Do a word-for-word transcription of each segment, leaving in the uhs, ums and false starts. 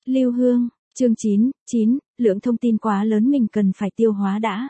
Lưu Hương, chương chín, chín, lượng thông tin quá lớn mình cần phải tiêu hóa đã.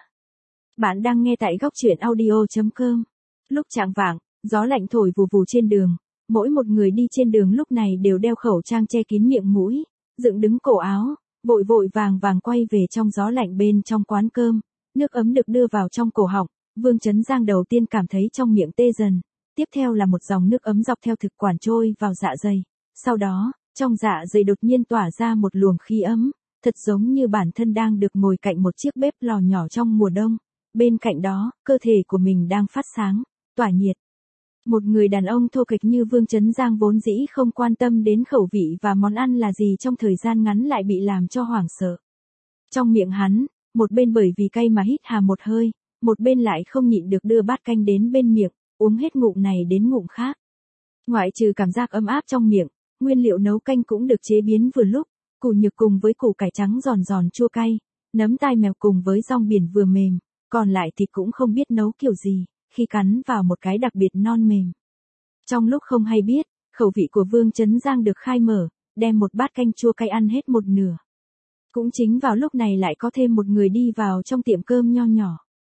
Bạn đang nghe tại góc truyện audio chấm com. Lúc chạng vạng, gió lạnh thổi vù vù trên đường, mỗi một người đi trên đường lúc này đều đeo khẩu trang che kín miệng mũi, dựng đứng cổ áo, vội vội vàng vàng quay về trong gió lạnh bên trong quán cơm, nước ấm được đưa vào trong cổ họng, Vương Chấn Giang đầu tiên cảm thấy trong miệng tê dần, tiếp theo là một dòng nước ấm dọc theo thực quản trôi vào dạ dày, sau đó, trong dạ dày đột nhiên tỏa ra một luồng khí ấm, thật giống như bản thân đang được ngồi cạnh một chiếc bếp lò nhỏ trong mùa đông, bên cạnh đó, cơ thể của mình đang phát sáng, tỏa nhiệt. Một người đàn ông thô kệch như Vương Chấn Giang vốn dĩ không quan tâm đến khẩu vị và món ăn là gì trong thời gian ngắn lại bị làm cho hoảng sợ. Trong miệng hắn, một bên bởi vì cay mà hít hà một hơi, một bên lại không nhịn được đưa bát canh đến bên miệng, uống hết ngụm này đến ngụm khác. Ngoại trừ cảm giác ấm áp trong miệng, nguyên liệu nấu canh cũng được chế biến vừa lúc, củ nhược cùng với củ cải trắng giòn giòn chua cay, nấm tai mèo cùng với rong biển vừa mềm, còn lại thì cũng không biết nấu kiểu gì, khi cắn vào một cái đặc biệt non mềm. Trong lúc không hay biết, khẩu vị của Vương Chấn Giang được khai mở, đem một bát canh chua cay ăn hết một nửa. Cũng chính vào lúc này lại có thêm một người đi vào trong tiệm cơm nho nhỏ.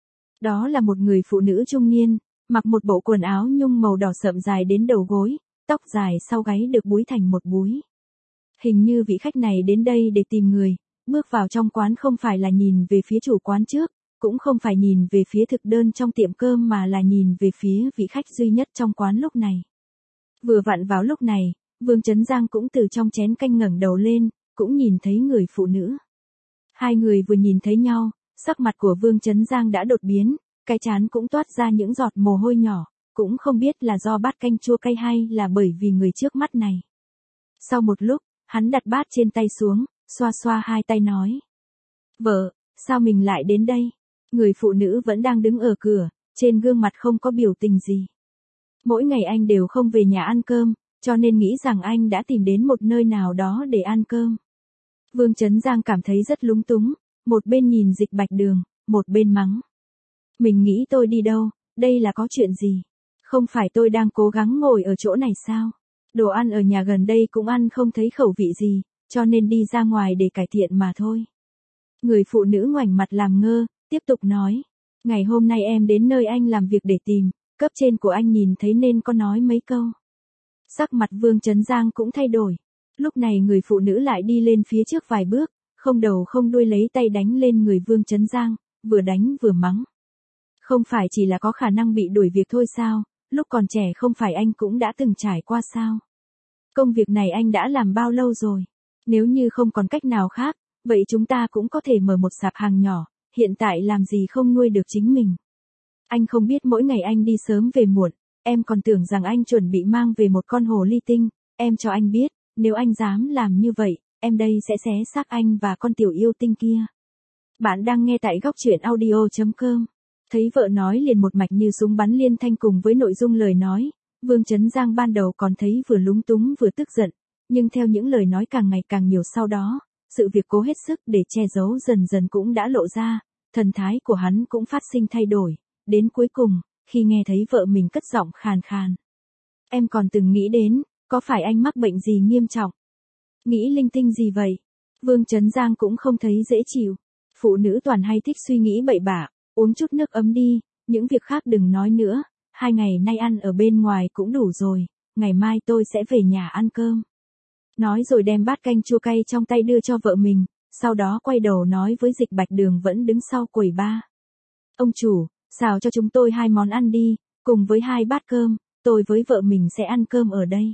Đó là một người phụ nữ trung niên, mặc một bộ quần áo nhung màu đỏ sậm dài đến đầu gối, tóc dài sau gáy được búi thành một búi. Hình như vị khách này đến đây để tìm người, bước vào trong quán không phải là nhìn về phía chủ quán trước, cũng không phải nhìn về phía thực đơn trong tiệm cơm mà là nhìn về phía vị khách duy nhất trong quán lúc này. Vừa vặn vào lúc này, Vương Chấn Giang cũng từ trong chén canh ngẩng đầu lên, cũng nhìn thấy người phụ nữ. Hai người vừa nhìn thấy nhau, sắc mặt của Vương Chấn Giang đã đột biến, cái trán cũng toát ra những giọt mồ hôi nhỏ, cũng không biết là do bát canh chua cay hay là bởi vì người trước mắt này. Sau một lúc, hắn đặt bát trên tay xuống, xoa xoa hai tay nói. Vợ, sao mình lại đến đây? Người phụ nữ vẫn đang đứng ở cửa, trên gương mặt không có biểu tình gì. Mỗi ngày anh đều không về nhà ăn cơm, cho nên nghĩ rằng anh đã tìm đến một nơi nào đó để ăn cơm. Vương Chấn Giang cảm thấy rất lúng túng, một bên nhìn Dịch Bạch Đường, một bên mắng. Mình nghĩ tôi đi đâu, đây là có chuyện gì? Không phải tôi đang cố gắng ngồi ở chỗ này sao? Đồ ăn ở nhà gần đây cũng ăn không thấy khẩu vị gì, cho nên đi ra ngoài để cải thiện mà thôi. Người phụ nữ ngoảnh mặt làm ngơ, tiếp tục nói. Ngày hôm nay em đến nơi anh làm việc để tìm, cấp trên của anh nhìn thấy nên có nói mấy câu. Sắc mặt Vương Chấn Giang cũng thay đổi. Lúc này người phụ nữ lại đi lên phía trước vài bước, không đầu không đuôi lấy tay đánh lên người Vương Chấn Giang, vừa đánh vừa mắng. Không phải chỉ là có khả năng bị đuổi việc thôi sao, lúc còn trẻ không phải anh cũng đã từng trải qua sao? Công việc này anh đã làm bao lâu rồi? Nếu như không còn cách nào khác, vậy chúng ta cũng có thể mở một sạp hàng nhỏ, hiện tại làm gì không nuôi được chính mình. Anh không biết mỗi ngày anh đi sớm về muộn, em còn tưởng rằng anh chuẩn bị mang về một con hồ ly tinh, em cho anh biết, nếu anh dám làm như vậy, em đây sẽ xé xác anh và con tiểu yêu tinh kia. Bạn đang nghe tại góc truyện audio chấm com. Thấy vợ nói liền một mạch như súng bắn liên thanh cùng với nội dung lời nói, Vương Chấn Giang ban đầu còn thấy vừa lúng túng vừa tức giận, nhưng theo những lời nói càng ngày càng nhiều sau đó, sự việc cố hết sức để che giấu dần dần cũng đã lộ ra, thần thái của hắn cũng phát sinh thay đổi, đến cuối cùng, khi nghe thấy vợ mình cất giọng khàn khàn. Em còn từng nghĩ đến, có phải anh mắc bệnh gì nghiêm trọng? Nghĩ linh tinh gì vậy? Vương Chấn Giang cũng không thấy dễ chịu. Phụ nữ toàn hay thích suy nghĩ bậy bạ, uống chút nước ấm đi, những việc khác đừng nói nữa, hai ngày nay ăn ở bên ngoài cũng đủ rồi, ngày mai tôi sẽ về nhà ăn cơm. Nói rồi đem bát canh chua cay trong tay đưa cho vợ mình, sau đó quay đầu nói với Dịch Bạch Đường vẫn đứng sau quầy ba. Ông chủ, xào cho chúng tôi hai món ăn đi, cùng với hai bát cơm, tôi với vợ mình sẽ ăn cơm ở đây.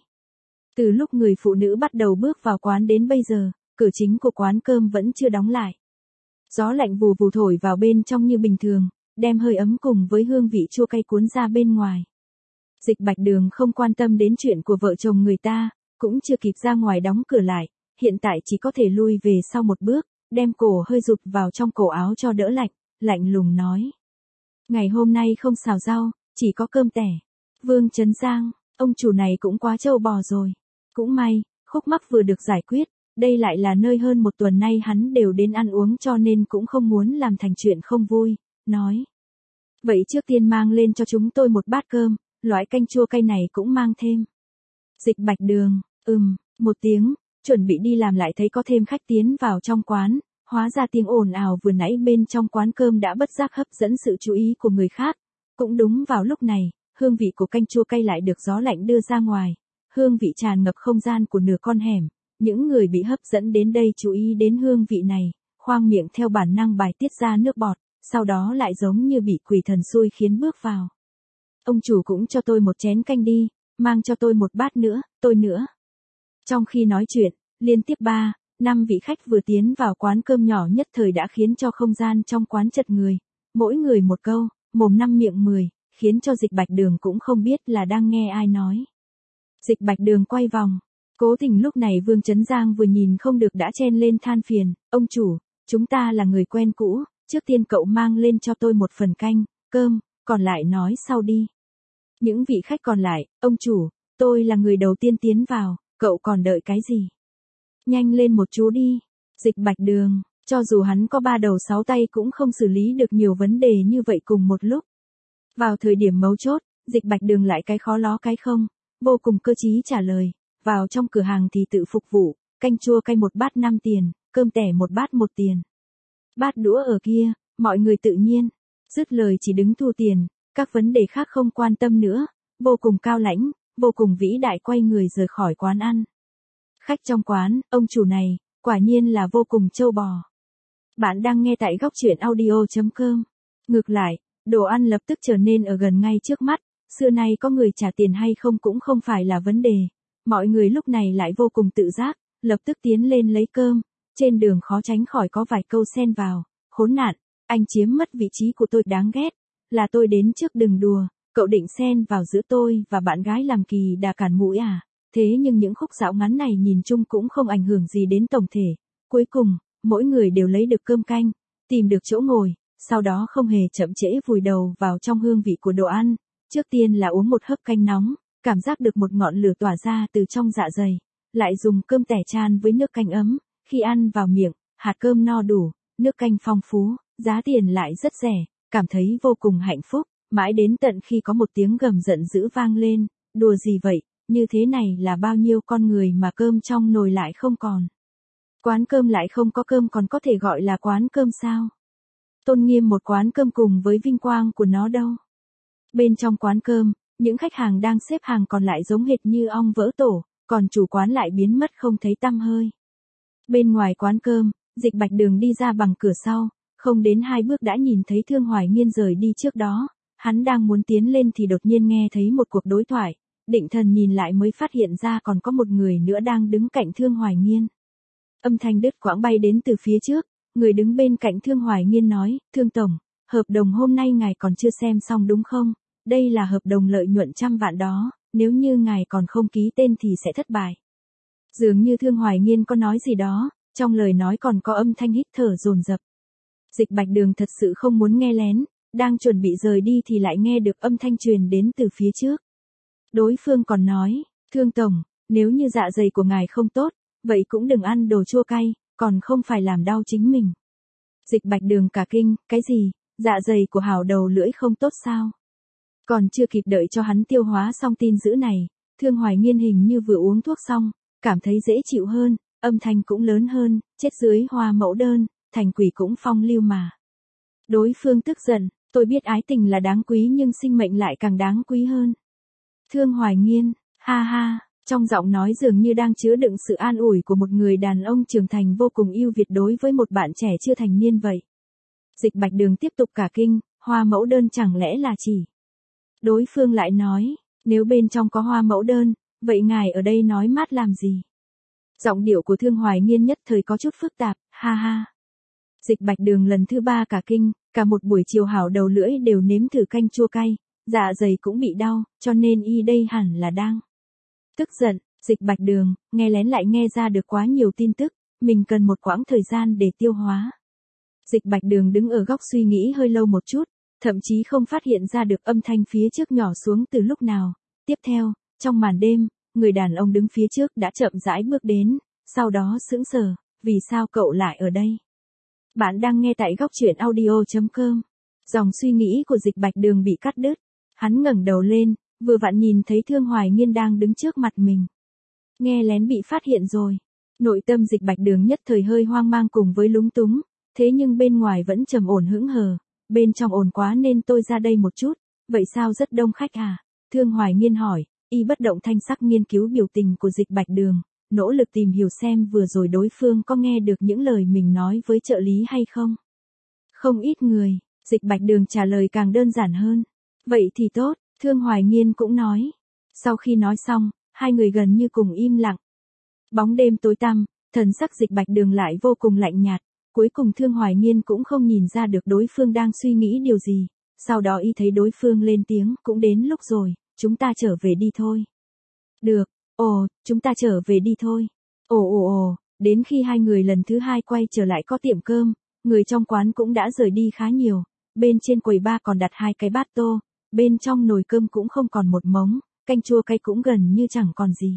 Từ lúc người phụ nữ bắt đầu bước vào quán đến bây giờ, cửa chính của quán cơm vẫn chưa đóng lại. Gió lạnh vù vù thổi vào bên trong như bình thường, đem hơi ấm cùng với hương vị chua cay cuốn ra bên ngoài. Dịch Bạch Đường không quan tâm đến chuyện của vợ chồng người ta, cũng chưa kịp ra ngoài đóng cửa lại, hiện tại chỉ có thể lui về sau một bước, đem cổ hơi rụt vào trong cổ áo cho đỡ lạnh, lạnh lùng nói. Ngày hôm nay không xào rau, chỉ có cơm tẻ. Vương Chấn Giang, ông chủ này cũng quá trâu bò rồi. Cũng may, khúc mắc vừa được giải quyết, đây lại là nơi hơn một tuần nay hắn đều đến ăn uống cho nên cũng không muốn làm thành chuyện không vui, nói. Vậy trước tiên mang lên cho chúng tôi một bát cơm, loại canh chua cay này cũng mang thêm. Dịch Bạch Đường, ừm, một tiếng, chuẩn bị đi làm lại thấy có thêm khách tiến vào trong quán, hóa ra tiếng ồn ào vừa nãy bên trong quán cơm đã bất giác hấp dẫn sự chú ý của người khác. Cũng đúng vào lúc này, hương vị của canh chua cay lại được gió lạnh đưa ra ngoài, hương vị tràn ngập không gian của nửa con hẻm, những người bị hấp dẫn đến đây chú ý đến hương vị này, khoang miệng theo bản năng bài tiết ra nước bọt, sau đó lại giống như bị quỷ thần xui khiến bước vào. Ông chủ cũng cho tôi một chén canh đi, mang cho tôi một bát nữa, tôi nữa. Trong khi nói chuyện, liên tiếp ba, năm vị khách vừa tiến vào quán cơm nhỏ nhất thời đã khiến cho không gian trong quán chật người, mỗi người một câu, mồm năm miệng mười, khiến cho Dịch Bạch Đường cũng không biết là đang nghe ai nói. Dịch Bạch Đường quay vòng, cố tình lúc này Vương Chấn Giang vừa nhìn không được đã chen lên than phiền, ông chủ, chúng ta là người quen cũ, trước tiên cậu mang lên cho tôi một phần canh, cơm, còn lại nói sau đi. Những vị khách còn lại, ông chủ, tôi là người đầu tiên tiến vào, cậu còn đợi cái gì? Nhanh lên một chú đi. Dịch Bạch Đường, cho dù hắn có ba đầu sáu tay cũng không xử lý được nhiều vấn đề như vậy cùng một lúc. Vào thời điểm mấu chốt, Dịch Bạch Đường lại cái khó ló cái không, vô cùng cơ trí trả lời, vào trong cửa hàng thì tự phục vụ, canh chua cay một bát năm tiền, cơm tẻ một bát một tiền. Bát đũa ở kia, mọi người tự nhiên, dứt lời chỉ đứng thu tiền, các vấn đề khác không quan tâm nữa, vô cùng cao lãnh, vô cùng vĩ đại quay người rời khỏi quán ăn. Khách trong quán, ông chủ này, quả nhiên là vô cùng trâu bò. Bạn đang nghe tại góc truyện audio chấm com. Ngược lại, đồ ăn lập tức trở nên ở gần ngay trước mắt, xưa nay có người trả tiền hay không cũng không phải là vấn đề. Mọi người lúc này lại vô cùng tự giác, lập tức tiến lên lấy cơm, trên đường khó tránh khỏi có vài câu xen vào, khốn nạn, anh chiếm mất vị trí của tôi đáng ghét, là tôi đến trước đừng đùa, cậu định xen vào giữa tôi và bạn gái làm kỳ đà cản mũi à. Thế nhưng những khúc dạo ngắn này nhìn chung cũng không ảnh hưởng gì đến tổng thể. Cuối cùng, mỗi người đều lấy được cơm canh, tìm được chỗ ngồi, sau đó không hề chậm trễ vùi đầu vào trong hương vị của đồ ăn. Trước tiên là uống một hớp canh nóng, cảm giác được một ngọn lửa tỏa ra từ trong dạ dày, lại dùng cơm tẻ chan với nước canh ấm, khi ăn vào miệng, hạt cơm no đủ, nước canh phong phú, giá tiền lại rất rẻ, cảm thấy vô cùng hạnh phúc, mãi đến tận khi có một tiếng gầm giận dữ vang lên, đùa gì vậy? Như thế này là bao nhiêu con người mà cơm trong nồi lại không còn. Quán cơm lại không có cơm còn có thể gọi là quán cơm sao? Tôn nghiêm một quán cơm cùng với vinh quang của nó đâu. Bên trong quán cơm, những khách hàng đang xếp hàng còn lại giống hệt như ong vỡ tổ, còn chủ quán lại biến mất không thấy tăm hơi. Bên ngoài quán cơm, Dịch Bạch Đường đi ra bằng cửa sau, không đến hai bước đã nhìn thấy Thương Hoài Nghiên rời đi trước đó. Hắn đang muốn tiến lên thì đột nhiên nghe thấy một cuộc đối thoại. Định thần nhìn lại mới phát hiện ra còn có một người nữa đang đứng cạnh Thương Hoài Nghiên. Âm thanh đứt quãng bay đến từ phía trước, người đứng bên cạnh Thương Hoài Nghiên nói, Thương Tổng, hợp đồng hôm nay ngài còn chưa xem xong đúng không? Đây là hợp đồng lợi nhuận trăm vạn đó, nếu như ngài còn không ký tên thì sẽ thất bại. Dường như Thương Hoài Nghiên có nói gì đó, trong lời nói còn có âm thanh hít thở dồn dập. Dịch Bạch Đường thật sự không muốn nghe lén, đang chuẩn bị rời đi thì lại nghe được âm thanh truyền đến từ phía trước. Đối phương còn nói, Thương Tổng, nếu như dạ dày của ngài không tốt, vậy cũng đừng ăn đồ chua cay, còn không phải làm đau chính mình. Dịch Bạch Đường cả kinh, cái gì, dạ dày của hảo đầu lưỡi không tốt sao? Còn chưa kịp đợi cho hắn tiêu hóa xong tin dữ này, Thương Hoài Nghiên hình như vừa uống thuốc xong, cảm thấy dễ chịu hơn, âm thanh cũng lớn hơn, chết dưới hoa mẫu đơn, thành quỷ cũng phong lưu mà. Đối phương tức giận, tôi biết ái tình là đáng quý nhưng sinh mệnh lại càng đáng quý hơn. Thương Hoài Nghiên, ha ha, trong giọng nói dường như đang chứa đựng sự an ủi của một người đàn ông trưởng thành vô cùng ưu việt đối với một bạn trẻ chưa thành niên vậy. Dịch Bạch Đường tiếp tục cả kinh, hoa mẫu đơn chẳng lẽ là chỉ. Đối phương lại nói, nếu bên trong có hoa mẫu đơn, vậy ngài ở đây nói mát làm gì? Giọng điệu của Thương Hoài Nghiên nhất thời có chút phức tạp, ha ha. Dịch Bạch Đường lần thứ ba cả kinh, cả một buổi chiều hảo đầu lưỡi đều nếm thử canh chua cay, dạ dày cũng bị đau, cho nên y đây hẳn là đang tức giận. Dịch Bạch Đường, nghe lén lại nghe ra được quá nhiều tin tức, mình cần một quãng thời gian để tiêu hóa. Dịch Bạch Đường đứng ở góc suy nghĩ hơi lâu một chút, thậm chí không phát hiện ra được âm thanh phía trước nhỏ xuống từ lúc nào. Tiếp theo, trong màn đêm, người đàn ông đứng phía trước đã chậm rãi bước đến, sau đó sững sờ, vì sao cậu lại ở đây? Bạn đang nghe tại góc truyện audio chấm com. Dòng suy nghĩ của Dịch Bạch Đường bị cắt đứt, hắn ngẩng đầu lên, vừa vặn nhìn thấy Thương Hoài Nghiên đang đứng trước mặt mình. Nghe lén bị phát hiện rồi. Nội tâm Dịch Bạch Đường nhất thời hơi hoang mang cùng với lúng túng, thế nhưng bên ngoài vẫn trầm ổn hững hờ, bên trong ổn quá nên tôi ra đây một chút, vậy sao rất đông khách à? Thương Hoài Nghiên hỏi, y bất động thanh sắc nghiên cứu biểu tình của Dịch Bạch Đường, nỗ lực tìm hiểu xem vừa rồi đối phương có nghe được những lời mình nói với trợ lý hay không. Không ít người, Dịch Bạch Đường trả lời càng đơn giản hơn. Vậy thì tốt, Thương Hoài Nghiên cũng nói. Sau khi nói xong, hai người gần như cùng im lặng. Bóng đêm tối tăm, thần sắc Dịch Bạch Đường lại vô cùng lạnh nhạt, cuối cùng Thương Hoài Nghiên cũng không nhìn ra được đối phương đang suy nghĩ điều gì, sau đó y thấy đối phương lên tiếng, cũng đến lúc rồi, chúng ta trở về đi thôi. Được, ồ, chúng ta trở về đi thôi. Ồ ồ ồ, đến khi hai người lần thứ hai quay trở lại có tiệm cơm, người trong quán cũng đã rời đi khá nhiều, bên trên quầy ba còn đặt hai cái bát tô, bên trong nồi cơm cũng không còn một mống, canh chua cay cũng gần như chẳng còn gì.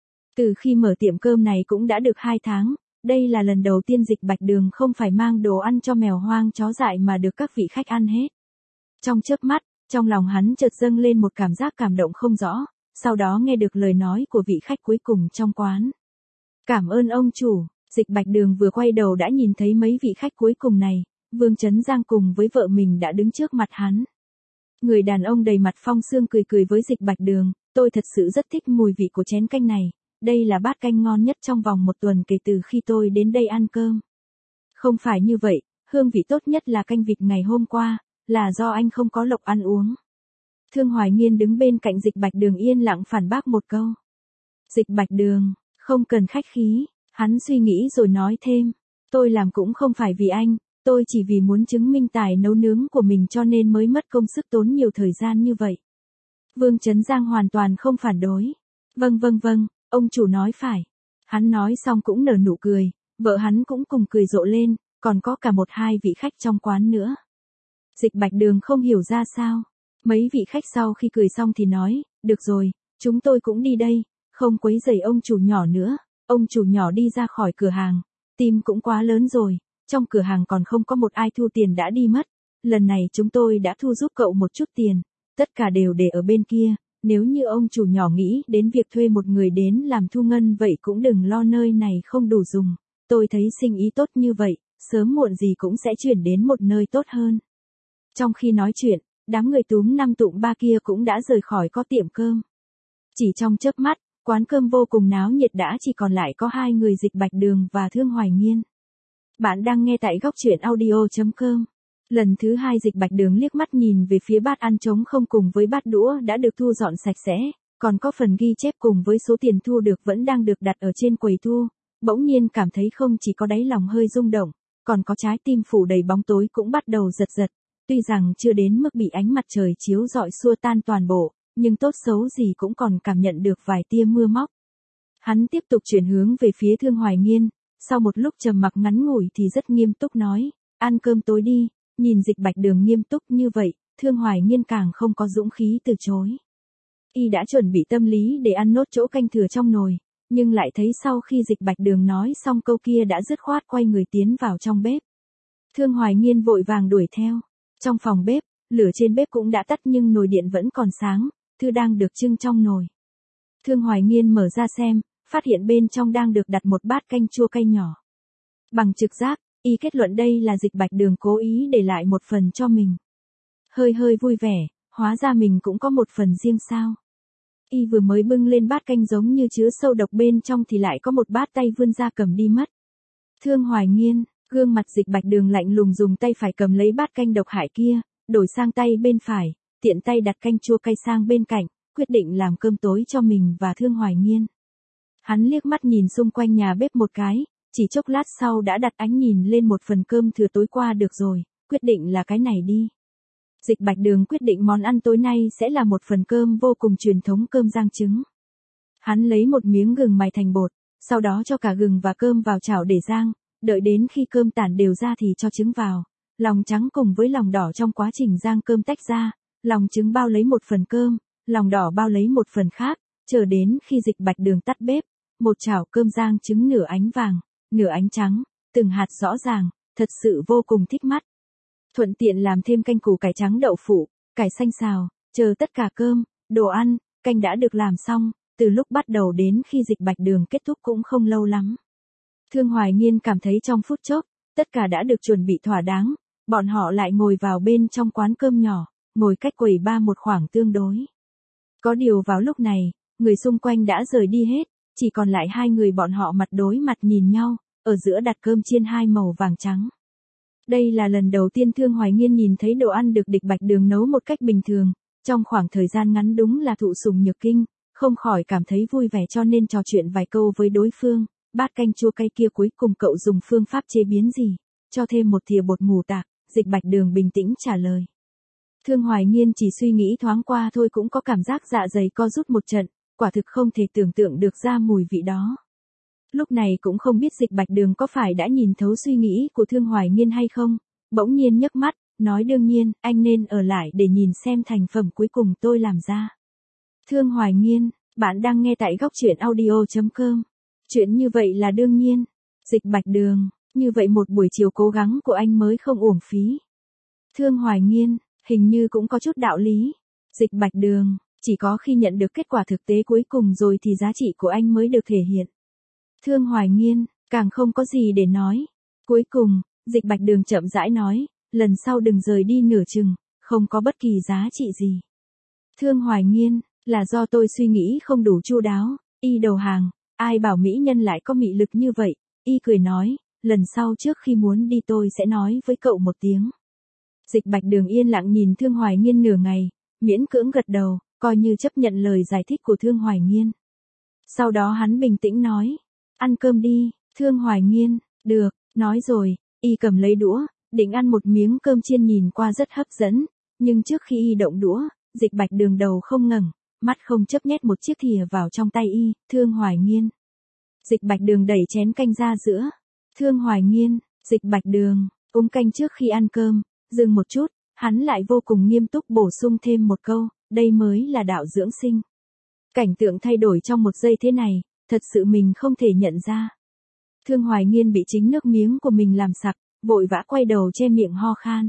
Từ khi mở tiệm cơm này cũng đã được hai tháng, đây là lần đầu tiên Dịch Bạch Đường không phải mang đồ ăn cho mèo hoang chó dại mà được các vị khách ăn hết. Trong chớp mắt, trong lòng hắn chợt dâng lên một cảm giác cảm động không rõ, sau đó nghe được lời nói của vị khách cuối cùng trong quán. Cảm ơn ông chủ, Dịch Bạch Đường vừa quay đầu đã nhìn thấy mấy vị khách cuối cùng này, Vương Chấn Giang cùng với vợ mình đã đứng trước mặt hắn. Người đàn ông đầy mặt phong sương cười cười với Dịch Bạch Đường, tôi thật sự rất thích mùi vị của chén canh này, đây là bát canh ngon nhất trong vòng một tuần kể từ khi tôi đến đây ăn cơm. Không phải như vậy, hương vị tốt nhất là canh vịt ngày hôm qua, là do anh không có lộc ăn uống. Thương Hoài Nghiên đứng bên cạnh Dịch Bạch Đường yên lặng phản bác một câu. Dịch Bạch Đường, không cần khách khí, hắn suy nghĩ rồi nói thêm, tôi làm cũng không phải vì anh, tôi chỉ vì muốn chứng minh tài nấu nướng của mình cho nên mới mất công sức tốn nhiều thời gian như vậy. Vương Chấn Giang hoàn toàn không phản đối. Vâng vâng vâng, ông chủ nói phải. Hắn nói xong cũng nở nụ cười, vợ hắn cũng cùng cười rộ lên, còn có cả một hai vị khách trong quán nữa. Dịch Bạch Đường không hiểu ra sao. Mấy vị khách sau khi cười xong thì nói, được rồi, chúng tôi cũng đi đây, không quấy rầy ông chủ nhỏ nữa. Ông chủ nhỏ đi ra khỏi cửa hàng, tim cũng quá lớn rồi, trong cửa hàng còn không có một ai thu tiền đã đi mất. Lần này chúng tôi đã thu giúp cậu một chút tiền, tất cả đều để ở bên kia, nếu như ông chủ nhỏ nghĩ đến việc thuê một người đến làm thu ngân vậy cũng đừng lo, nơi này không đủ dùng. Tôi thấy sinh ý tốt như vậy, sớm muộn gì cũng sẽ chuyển đến một nơi tốt hơn. Trong khi nói chuyện, đám người túm năm tụm ba kia cũng đã rời khỏi có tiệm cơm. Chỉ trong chớp mắt, quán cơm vô cùng náo nhiệt đã chỉ còn lại có hai người Dịch Bạch Đường và Thương Hoài Nghiên. Bạn đang nghe tại góc truyện audio chấm com. Lần thứ hai Dịch Bạch Đường liếc mắt nhìn về phía bát ăn trống không cùng với bát đũa đã được thu dọn sạch sẽ, còn có phần ghi chép cùng với số tiền thu được vẫn đang được đặt ở trên quầy thu, bỗng nhiên cảm thấy không chỉ có đáy lòng hơi rung động, còn có trái tim phủ đầy bóng tối cũng bắt đầu giật giật, tuy rằng chưa đến mức bị ánh mặt trời chiếu rọi xua tan toàn bộ, nhưng tốt xấu gì cũng còn cảm nhận được vài tia mưa móc. Hắn tiếp tục chuyển hướng về phía Thương Hoài Nghiên, sau một lúc trầm mặc ngắn ngủi thì rất nghiêm túc nói, ăn cơm tối đi. Nhìn Dịch Bạch Đường nghiêm túc như vậy, Thương Hoài Nghiên càng không có dũng khí từ chối. Y đã chuẩn bị tâm lý để ăn nốt chỗ canh thừa trong nồi, nhưng lại thấy sau khi Dịch Bạch Đường nói xong câu kia đã dứt khoát quay người tiến vào trong bếp. Thương Hoài Nghiên vội vàng đuổi theo. Trong phòng bếp, lửa trên bếp cũng đã tắt nhưng nồi điện vẫn còn sáng, thư đang được trưng trong nồi. Thương Hoài Nghiên mở ra xem, phát hiện bên trong đang được đặt một bát canh chua cay nhỏ. Bằng trực giác, y kết luận đây là Dịch Bạch Đường cố ý để lại một phần cho mình. Hơi hơi vui vẻ, hóa ra mình cũng có một phần riêng sao. Y vừa mới bưng lên bát canh giống như chứa sâu độc bên trong thì lại có một bát tay vươn ra cầm đi mất. Thương Hoài Nghiên, gương mặt Dịch Bạch Đường lạnh lùng dùng tay phải cầm lấy bát canh độc hại kia, đổi sang tay bên phải, tiện tay đặt canh chua cay sang bên cạnh, quyết định làm cơm tối cho mình và Thương Hoài Nghiên. Hắn liếc mắt nhìn xung quanh nhà bếp một cái, chỉ chốc lát sau đã đặt ánh nhìn lên một phần cơm thừa tối qua được rồi, quyết định là cái này đi. Dịch Bạch Đường quyết định món ăn tối nay sẽ là một phần cơm vô cùng truyền thống, cơm rang trứng. Hắn lấy một miếng gừng mài thành bột, sau đó cho cả gừng và cơm vào chảo để rang, đợi đến khi cơm tản đều ra thì cho trứng vào, lòng trắng cùng với lòng đỏ trong quá trình rang cơm tách ra, lòng trứng bao lấy một phần cơm, lòng đỏ bao lấy một phần khác, chờ đến khi Dịch Bạch Đường tắt bếp, một chảo cơm rang trứng nửa ánh vàng, nửa ánh trắng, từng hạt rõ ràng, thật sự vô cùng thích mắt. Thuận tiện làm thêm canh củ cải trắng đậu phụ, cải xanh xào, chờ tất cả cơm, đồ ăn, canh đã được làm xong, từ lúc bắt đầu đến khi Dịch Bạch Đường kết thúc cũng không lâu lắm. Thương Hoài Nghiên cảm thấy trong phút chốc, tất cả đã được chuẩn bị thỏa đáng, bọn họ lại ngồi vào bên trong quán cơm nhỏ, ngồi cách quầy bar một khoảng tương đối. Có điều vào lúc này, người xung quanh đã rời đi hết, chỉ còn lại hai người bọn họ mặt đối mặt nhìn nhau, ở giữa đặt cơm chiên hai màu vàng trắng. Đây là lần đầu tiên Thương Hoài Nghiên nhìn thấy đồ ăn được Địch Bạch Đường nấu một cách bình thường, trong khoảng thời gian ngắn đúng là thụ sủng nhược kinh, không khỏi cảm thấy vui vẻ cho nên trò chuyện vài câu với đối phương. Bát canh chua cay kia cuối cùng cậu dùng phương pháp chế biến gì? Cho thêm một thìa bột mù tạc, Dịch Bạch Đường bình tĩnh trả lời. Thương Hoài Nghiên chỉ suy nghĩ thoáng qua thôi cũng có cảm giác dạ dày co rút một trận, quả thực không thể tưởng tượng được ra mùi vị đó. Lúc này cũng không biết Dịch Bạch Đường có phải đã nhìn thấu suy nghĩ của Thương Hoài Nghiên hay không, bỗng nhiên nhấc mắt, nói đương nhiên, anh nên ở lại để nhìn xem thành phẩm cuối cùng tôi làm ra. Thương Hoài Nghiên, bạn đang nghe tại góc truyện audio chấm com. Chuyện như vậy là đương nhiên. Dịch Bạch Đường, như vậy một buổi chiều cố gắng của anh mới không uổng phí. Thương Hoài Nghiên, hình như cũng có chút đạo lý. Dịch Bạch Đường, chỉ có khi nhận được kết quả thực tế cuối cùng rồi thì giá trị của anh mới được thể hiện. Thương Hoài Nghiên, càng không có gì để nói. Cuối cùng, Dịch Bạch Đường chậm rãi nói, lần sau đừng rời đi nửa chừng, không có bất kỳ giá trị gì. Thương Hoài Nghiên, là do tôi suy nghĩ không đủ chu đáo, y đầu hàng. Ai bảo mỹ nhân lại có mị lực như vậy, y cười nói, lần sau trước khi muốn đi tôi sẽ nói với cậu một tiếng. Dịch Bạch Đường yên lặng nhìn Thương Hoài Nghiên nửa ngày, miễn cưỡng gật đầu, coi như chấp nhận lời giải thích của Thương Hoài Nghiên. Sau đó hắn bình tĩnh nói, ăn cơm đi, Thương Hoài Nghiên, được, nói rồi, y cầm lấy đũa, định ăn một miếng cơm chiên nhìn qua rất hấp dẫn, nhưng trước khi y động đũa, Dịch Bạch Đường đầu không ngẩng. Mắt không chấp nhét một chiếc thìa vào trong tay y, Thương Hoài Nghiên. Dịch Bạch Đường đẩy chén canh ra giữa. Thương Hoài Nghiên, Dịch Bạch Đường, uống canh trước khi ăn cơm, dừng một chút, hắn lại vô cùng nghiêm túc bổ sung thêm một câu, đây mới là đạo dưỡng sinh. Cảnh tượng thay đổi trong một giây thế này, thật sự mình không thể nhận ra. Thương Hoài Nghiên bị chính nước miếng của mình làm sặc, vội vã quay đầu che miệng ho khan.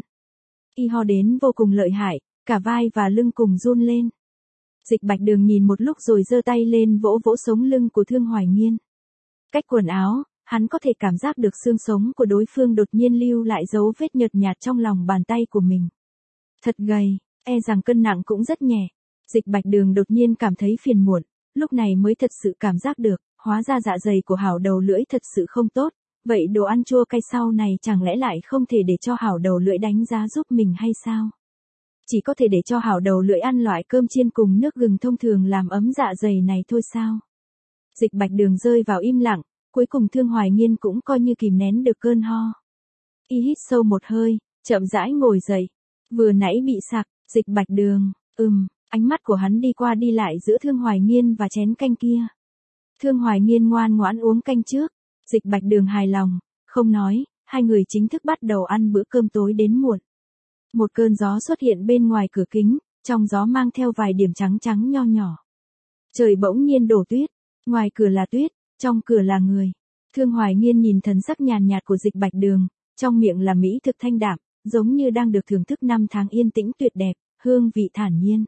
Y ho đến vô cùng lợi hại, cả vai và lưng cùng run lên. Dịch Bạch Đường nhìn một lúc rồi giơ tay lên vỗ vỗ sống lưng của Thương Hoài Nghiên. Cách quần áo, hắn có thể cảm giác được xương sống của đối phương đột nhiên lưu lại dấu vết nhợt nhạt trong lòng bàn tay của mình. Thật gầy, e rằng cân nặng cũng rất nhẹ. Dịch Bạch Đường đột nhiên cảm thấy phiền muộn, lúc này mới thật sự cảm giác được, hóa ra dạ dày của hảo đầu lưỡi thật sự không tốt, vậy đồ ăn chua cay sau này chẳng lẽ lại không thể để cho hảo đầu lưỡi đánh giá giúp mình hay sao? Chỉ có thể để cho hảo đầu lưỡi ăn loại cơm chiên cùng nước gừng thông thường làm ấm dạ dày này thôi sao? Dịch Bạch Đường rơi vào im lặng, cuối cùng Thương Hoài Nghiên cũng coi như kìm nén được cơn ho. Y hít sâu một hơi, chậm rãi ngồi dậy. Vừa nãy bị sặc, Dịch Bạch Đường, ừm, ánh mắt của hắn đi qua đi lại giữa Thương Hoài Nghiên và chén canh kia. Thương Hoài Nghiên ngoan ngoãn uống canh trước, Dịch Bạch Đường hài lòng, không nói, hai người chính thức bắt đầu ăn bữa cơm tối đến muộn. Một cơn gió xuất hiện bên ngoài cửa kính, trong gió mang theo vài điểm trắng trắng nho nhỏ. Trời bỗng nhiên đổ tuyết, ngoài cửa là tuyết, trong cửa là người. Thương Hoài Nghiên nhìn thần sắc nhàn nhạt của Dịch Bạch Đường, trong miệng là mỹ thực thanh đạm, giống như đang được thưởng thức năm tháng yên tĩnh tuyệt đẹp, hương vị thản nhiên.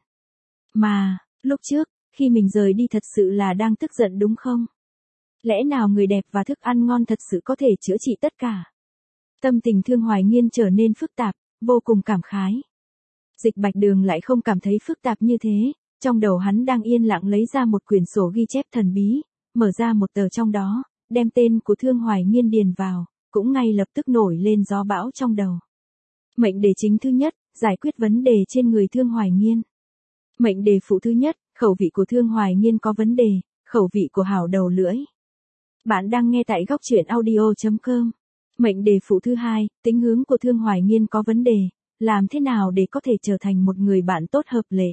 Mà, lúc trước, khi mình rời đi thật sự là đang tức giận đúng không? Lẽ nào người đẹp và thức ăn ngon thật sự có thể chữa trị tất cả? Tâm tình Thương Hoài Nghiên trở nên phức tạp, vô cùng cảm khái. Dịch Bạch Đường lại không cảm thấy phức tạp như thế, trong đầu hắn đang yên lặng lấy ra một quyển sổ ghi chép thần bí, mở ra một tờ trong đó, đem tên của Thương Hoài Nghiên điền vào, cũng ngay lập tức nổi lên gió bão trong đầu. Mệnh đề chính thứ nhất, giải quyết vấn đề trên người Thương Hoài Nghiên. Mệnh đề phụ thứ nhất, khẩu vị của Thương Hoài Nghiên có vấn đề, khẩu vị của hảo đầu lưỡi. Bạn đang nghe tại góc truyện audio chấm com. Mệnh đề phụ thứ hai, tính hướng của Thương Hoài Nghiên có vấn đề, làm thế nào để có thể trở thành một người bạn tốt hợp lệ.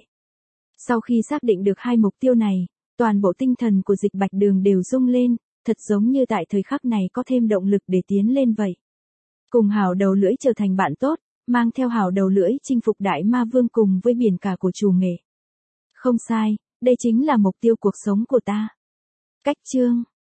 Sau khi xác định được hai mục tiêu này, toàn bộ tinh thần của Dịch Bạch Đường đều rung lên, thật giống như tại thời khắc này có thêm động lực để tiến lên vậy. Cùng hảo đầu lưỡi trở thành bạn tốt, mang theo hảo đầu lưỡi chinh phục đại ma vương cùng với biển cả của chủ nghệ. Không sai, đây chính là mục tiêu cuộc sống của ta. Cách chương